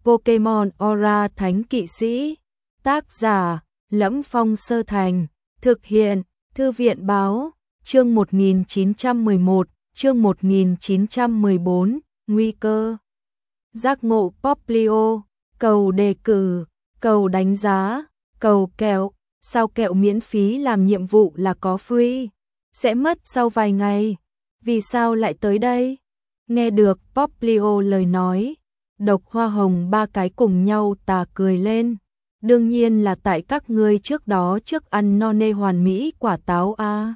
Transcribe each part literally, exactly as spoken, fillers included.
Pokemon Aura Thánh Kỵ Sĩ. Tác giả: Lẫm Phong Sơ Thành. Thực hiện: Thư viện Báo. Chương một nghìn chín trăm mười một, chương một nghìn chín trăm mười bốn, Nguy cơ. Giác ngộ Poplio. Cầu đề cử, cầu đánh giá, cầu kẹo. Sao kẹo miễn phí làm nhiệm vụ là có free? Sẽ mất sau vài ngày. Vì sao lại tới đây? Nghe được Poplio lời nói, Độc Hoa Hồng ba cái cùng nhau tà cười lên. Đương nhiên là tại các ngươi trước đó trước ăn no nê hoàn mỹ quả táo a. À.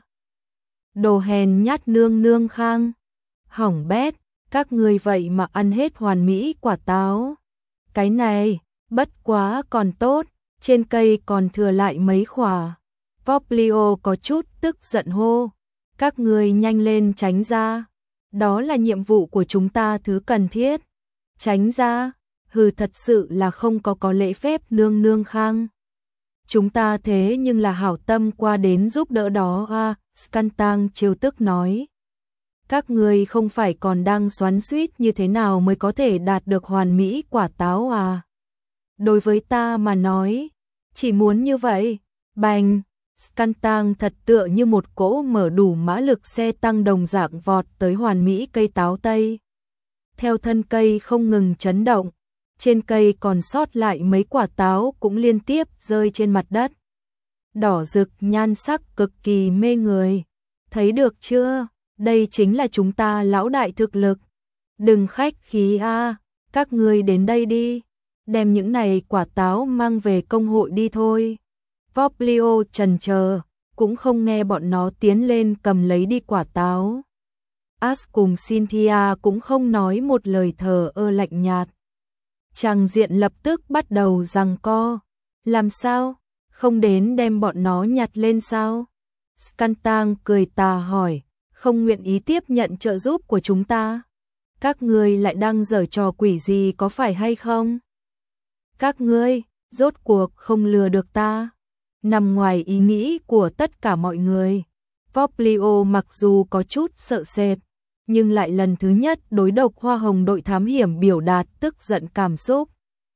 Đồ hèn nhát nương nương khang. Hỏng bét, các ngươi vậy mà ăn hết hoàn mỹ quả táo. Cái này, bất quá còn tốt, trên cây còn thừa lại mấy khỏa. Poplio có chút tức giận hô. Các ngươi nhanh lên tránh ra. Đó là nhiệm vụ của chúng ta thứ cần thiết. Tránh ra, hừ thật sự là không có có lễ phép nương nương khang. Chúng ta thế nhưng là hảo tâm qua đến giúp đỡ đó à, Skantang trêu tức nói. Các ngươi không phải còn đang xoắn xuýt như thế nào mới có thể đạt được hoàn mỹ quả táo à. Đối với ta mà nói, chỉ muốn như vậy, bành. Skantang thật tựa như một cỗ mở đủ mã lực xe tăng đồng dạng vọt tới hoàn mỹ cây táo tây. Theo thân cây không ngừng chấn động, trên cây còn sót lại mấy quả táo cũng liên tiếp rơi trên mặt đất. Đỏ rực nhan sắc cực kỳ mê người. Thấy được chưa? Đây chính là chúng ta lão đại thực lực. Đừng khách khí a, à, các ngươi đến đây đi. Đem những này quả táo mang về công hội đi thôi. Poplio trần chờ, cũng không nghe bọn nó tiến lên cầm lấy đi quả táo. Ash cùng Cynthia cũng không nói một lời thờ ơ lạnh nhạt. Tràng diện lập tức bắt đầu giằng co. Làm sao? Không đến đem bọn nó nhặt lên sao? Skantang cười tà hỏi, không nguyện ý tiếp nhận trợ giúp của chúng ta. Các ngươi lại đang giở trò quỷ gì có phải hay không? Các ngươi, rốt cuộc không lừa được ta. Nằm ngoài ý nghĩ của tất cả mọi người. Poplio mặc dù có chút sợ sệt, nhưng lại lần thứ nhất đối Độc Hoa Hồng đội thám hiểm biểu đạt tức giận cảm xúc.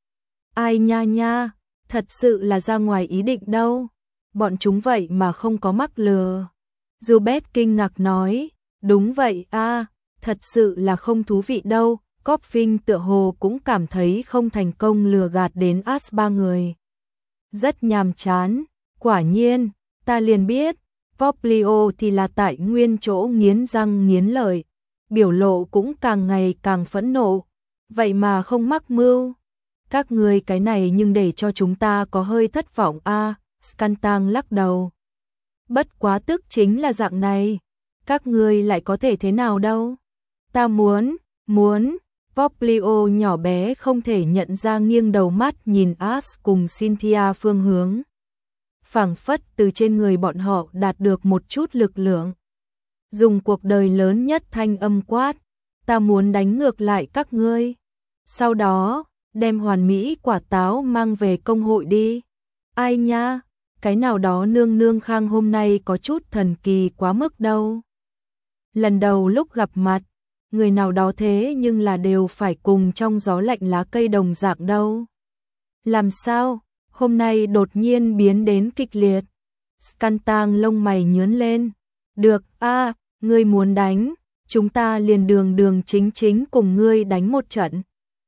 Ai nha nha, thật sự là ra ngoài ý định đâu. Bọn chúng vậy mà không có mắc lừa. Zubet kinh ngạc nói, đúng vậy a, à, thật sự là không thú vị đâu. Coffin tựa hồ cũng cảm thấy không thành công lừa gạt đến Ash ba người. Rất nhàm chán, quả nhiên, ta liền biết. Poplio thì là tại nguyên chỗ nghiến răng nghiến lợi, biểu lộ cũng càng ngày càng phẫn nộ. Vậy mà không mắc mưu. Các ngươi cái này nhưng để cho chúng ta có hơi thất vọng a. À, Skantang lắc đầu. Bất quá tức chính là dạng này. Các ngươi lại có thể thế nào đâu. Ta muốn, muốn. Poplio nhỏ bé không thể nhận ra nghiêng đầu mắt nhìn Ash cùng Cynthia phương hướng. Phảng phất từ trên người bọn họ đạt được một chút lực lượng. Dùng cuộc đời lớn nhất thanh âm quát, ta muốn đánh ngược lại các ngươi. Sau đó, đem hoàn mỹ quả táo mang về công hội đi. Ai nha, cái nào đó nương nương khang hôm nay có chút thần kỳ quá mức đâu. Lần đầu lúc gặp mặt, người nào đó thế nhưng là đều phải cùng trong gió lạnh lá cây đồng dạng đâu. Làm sao? Hôm nay đột nhiên biến đến kịch liệt. Skantang lông mày nhướng lên. Được a, à, ngươi muốn đánh, chúng ta liền đường đường chính chính cùng ngươi đánh một trận.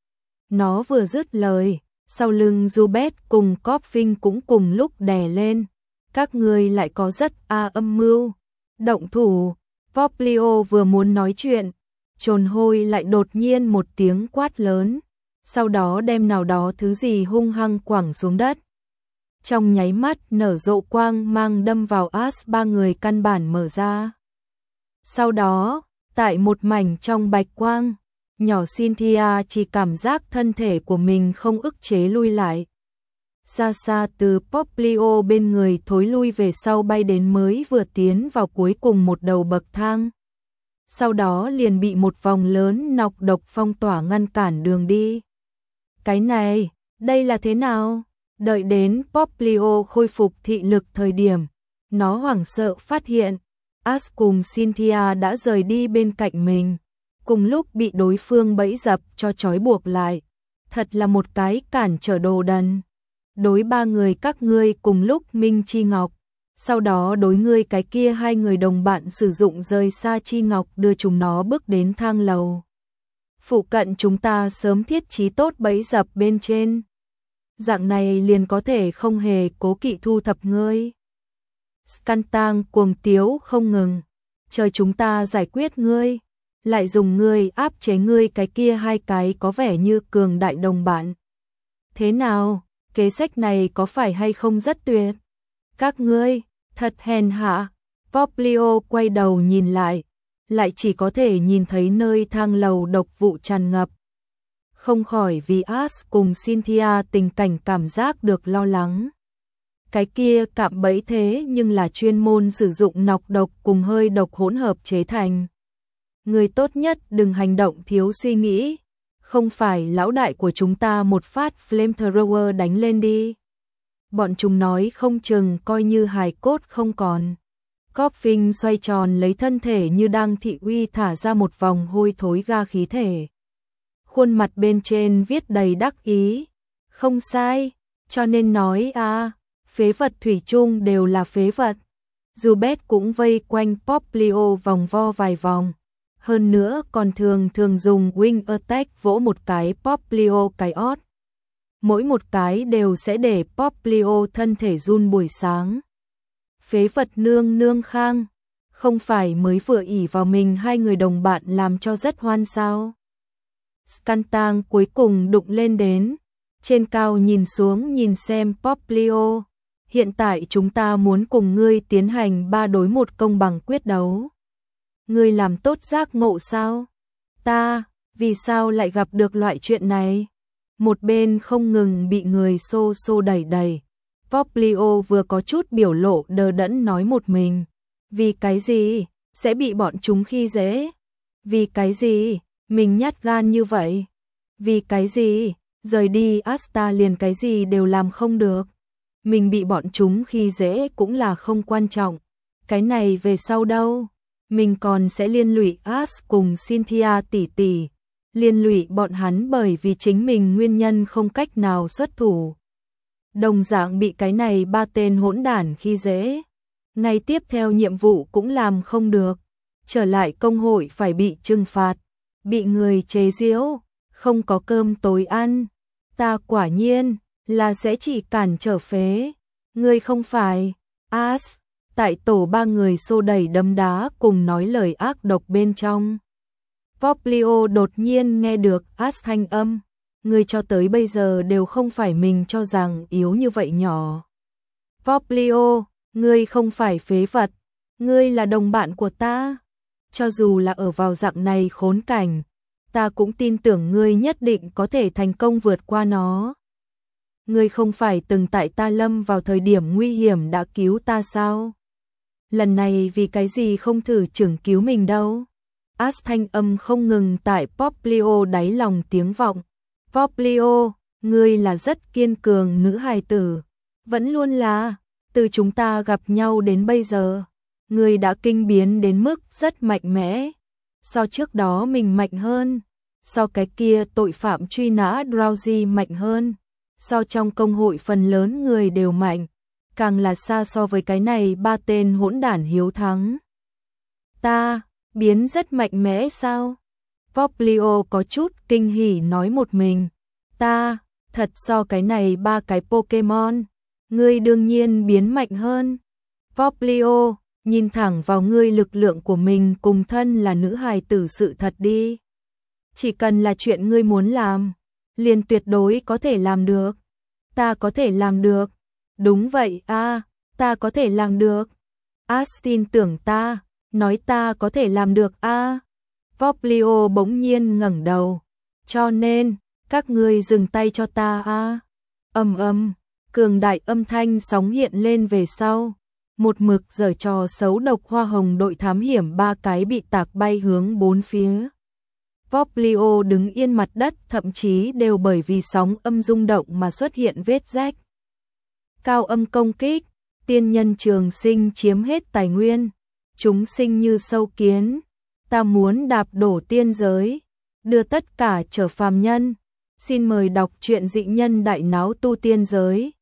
Nó vừa dứt lời, sau lưng Zubet cùng Coffin cũng cùng lúc đè lên. Các ngươi lại có rất a à âm mưu. Động thủ. Poplio vừa muốn nói chuyện, Trồn Hôi lại đột nhiên một tiếng quát lớn. Sau đó đem nào đó thứ gì hung hăng quẳng xuống đất. Trong nháy mắt nở rộ quang mang đâm vào Ash ba người căn bản mở ra. Sau đó, tại một mảnh trong bạch quang, nhỏ Cynthia chỉ cảm giác thân thể của mình không ức chế lui lại. Xa xa từ Poplio bên người thối lui về sau bay đến mới vừa tiến vào cuối cùng một đầu bậc thang. Sau đó liền bị một vòng lớn nọc độc phong tỏa ngăn cản đường đi. Cái này, đây là thế nào? Đợi đến Poplio khôi phục thị lực thời điểm, nó hoảng sợ phát hiện, Ash cùng Cynthia đã rời đi bên cạnh mình, cùng lúc bị đối phương bẫy dập cho trói buộc lại. thật là một cái cản trở đồ đần. Đối ba người các ngươi cùng lúc Minh Chi Ngọc, sau đó đối ngươi cái kia hai người đồng bạn sử dụng rời xa Chi Ngọc đưa chúng nó bước đến thang lầu. Phụ cận chúng ta sớm thiết trí tốt bẫy dập bên trên. Dạng này liền có thể không hề cố kỵ thu thập ngươi. Skantang cuồng tiếu không ngừng. Chờ chúng ta giải quyết ngươi, lại dùng ngươi áp chế ngươi cái kia hai cái có vẻ như cường đại đồng bạn. Thế nào, kế sách này có phải hay không rất tuyệt? Các ngươi, thật hèn hạ. Poplio quay đầu nhìn lại, lại chỉ có thể nhìn thấy nơi thang lầu độc vụ tràn ngập. Không khỏi vì Ash cùng Cynthia tình cảnh cảm giác được lo lắng. Cái kia cạm bẫy thế nhưng là chuyên môn sử dụng nọc độc cùng hơi độc hỗn hợp chế thành. Người tốt nhất đừng hành động thiếu suy nghĩ. Không phải lão đại của chúng ta một phát flamethrower đánh lên đi. Bọn chúng nói không chừng coi như hài cốt không còn. Coffin xoay tròn lấy thân thể như đang thị uy thả ra một vòng hôi thối ga khí thể. Khuôn mặt bên trên viết đầy đắc ý. Không sai, cho nên nói à, phế vật thủy chung đều là phế vật. Zubet cũng vây quanh Poplio vòng vo vài vòng. Hơn nữa còn thường thường dùng Wing Attack vỗ một cái Poplio cái ót. Mỗi một cái đều sẽ để Poplio thân thể run buổi sáng. Phế vật nương nương khang, không phải mới vừa ỉ vào mình hai người đồng bạn làm cho rất hoan sao. Skantang cuối cùng đụng lên đến, trên cao nhìn xuống nhìn xem Poplio. Hiện tại chúng ta muốn cùng ngươi tiến hành ba đối một công bằng quyết đấu. Ngươi làm tốt giác ngộ sao? Ta, vì sao lại gặp được loại chuyện này? Một bên không ngừng bị người xô xô đẩy đẩy. Poplio vừa có chút biểu lộ đờ đẫn nói một mình. Vì cái gì? Sẽ bị bọn chúng khi dễ? Vì cái gì? Mình nhát gan như vậy? Vì cái gì? Rời đi Asta liền cái gì đều làm không được. Mình bị bọn chúng khi dễ cũng là không quan trọng. Cái này về sau đâu? Mình còn sẽ liên lụy Ash cùng Cynthia tỷ tỷ. Liên lụy bọn hắn bởi vì chính mình nguyên nhân không cách nào xuất thủ. Đồng dạng bị cái này ba tên hỗn đản khi dễ. Ngày tiếp theo nhiệm vụ cũng làm không được. Trở lại công hội phải bị trừng phạt. Bị người chế giễu. Không có cơm tối ăn. Ta quả nhiên là sẽ chỉ cản trở phế. Ngươi không phải. Ash. Tại tổ ba người xô đẩy đấm đá cùng nói lời ác độc bên trong. Poplio đột nhiên nghe được Ash thanh âm. Ngươi cho tới bây giờ đều không phải mình cho rằng yếu như vậy nhỏ. Poplio, ngươi không phải phế vật. Ngươi là đồng bạn của ta. Cho dù là ở vào dạng này khốn cảnh, ta cũng tin tưởng ngươi nhất định có thể thành công vượt qua nó. Ngươi không phải từng tại ta lâm vào thời điểm nguy hiểm đã cứu ta sao? Lần này vì cái gì không thử trưởng cứu mình đâu? Ash thanh âm không ngừng tại Poplio đáy lòng tiếng vọng. Poplio, ngươi là rất kiên cường nữ hài tử. Vẫn luôn là, từ chúng ta gặp nhau đến bây giờ. Ngươi đã kinh biến đến mức rất mạnh mẽ. So trước đó mình mạnh hơn. So cái kia tội phạm truy nã Drowsy mạnh hơn. So trong công hội phần lớn người đều mạnh. Càng là xa so với cái này ba tên hỗn đản hiếu thắng. Ta, biến rất mạnh mẽ sao? Poplio có chút kinh hỉ nói một mình. Ta, thật so cái này ba cái Pokemon. Ngươi đương nhiên biến mạnh hơn. Poplio, nhìn thẳng vào ngươi lực lượng của mình cùng thân là nữ hài tử sự thật đi. Chỉ cần là chuyện ngươi muốn làm, liền tuyệt đối có thể làm được. Ta có thể làm được. Đúng vậy a, à, ta có thể làm được. Ash tin tưởng ta, nói ta có thể làm được a. À. Poplio bỗng nhiên ngẩng đầu. Cho nên, các ngươi dừng tay cho ta a. À. Ầm ầm, cường đại âm thanh sóng hiện lên về sau. Một mực giở trò xấu độc hoa hồng đội thám hiểm ba cái bị tạc bay hướng bốn phía. Poplio đứng yên mặt đất, thậm chí đều bởi vì sóng âm rung động mà xuất hiện vết rách. Cao âm công kích, tiên nhân trường sinh chiếm hết tài nguyên, chúng sinh như sâu kiến, ta muốn đạp đổ tiên giới, đưa tất cả trở phàm nhân. Xin mời đọc truyện Dị nhân đại náo tu tiên giới.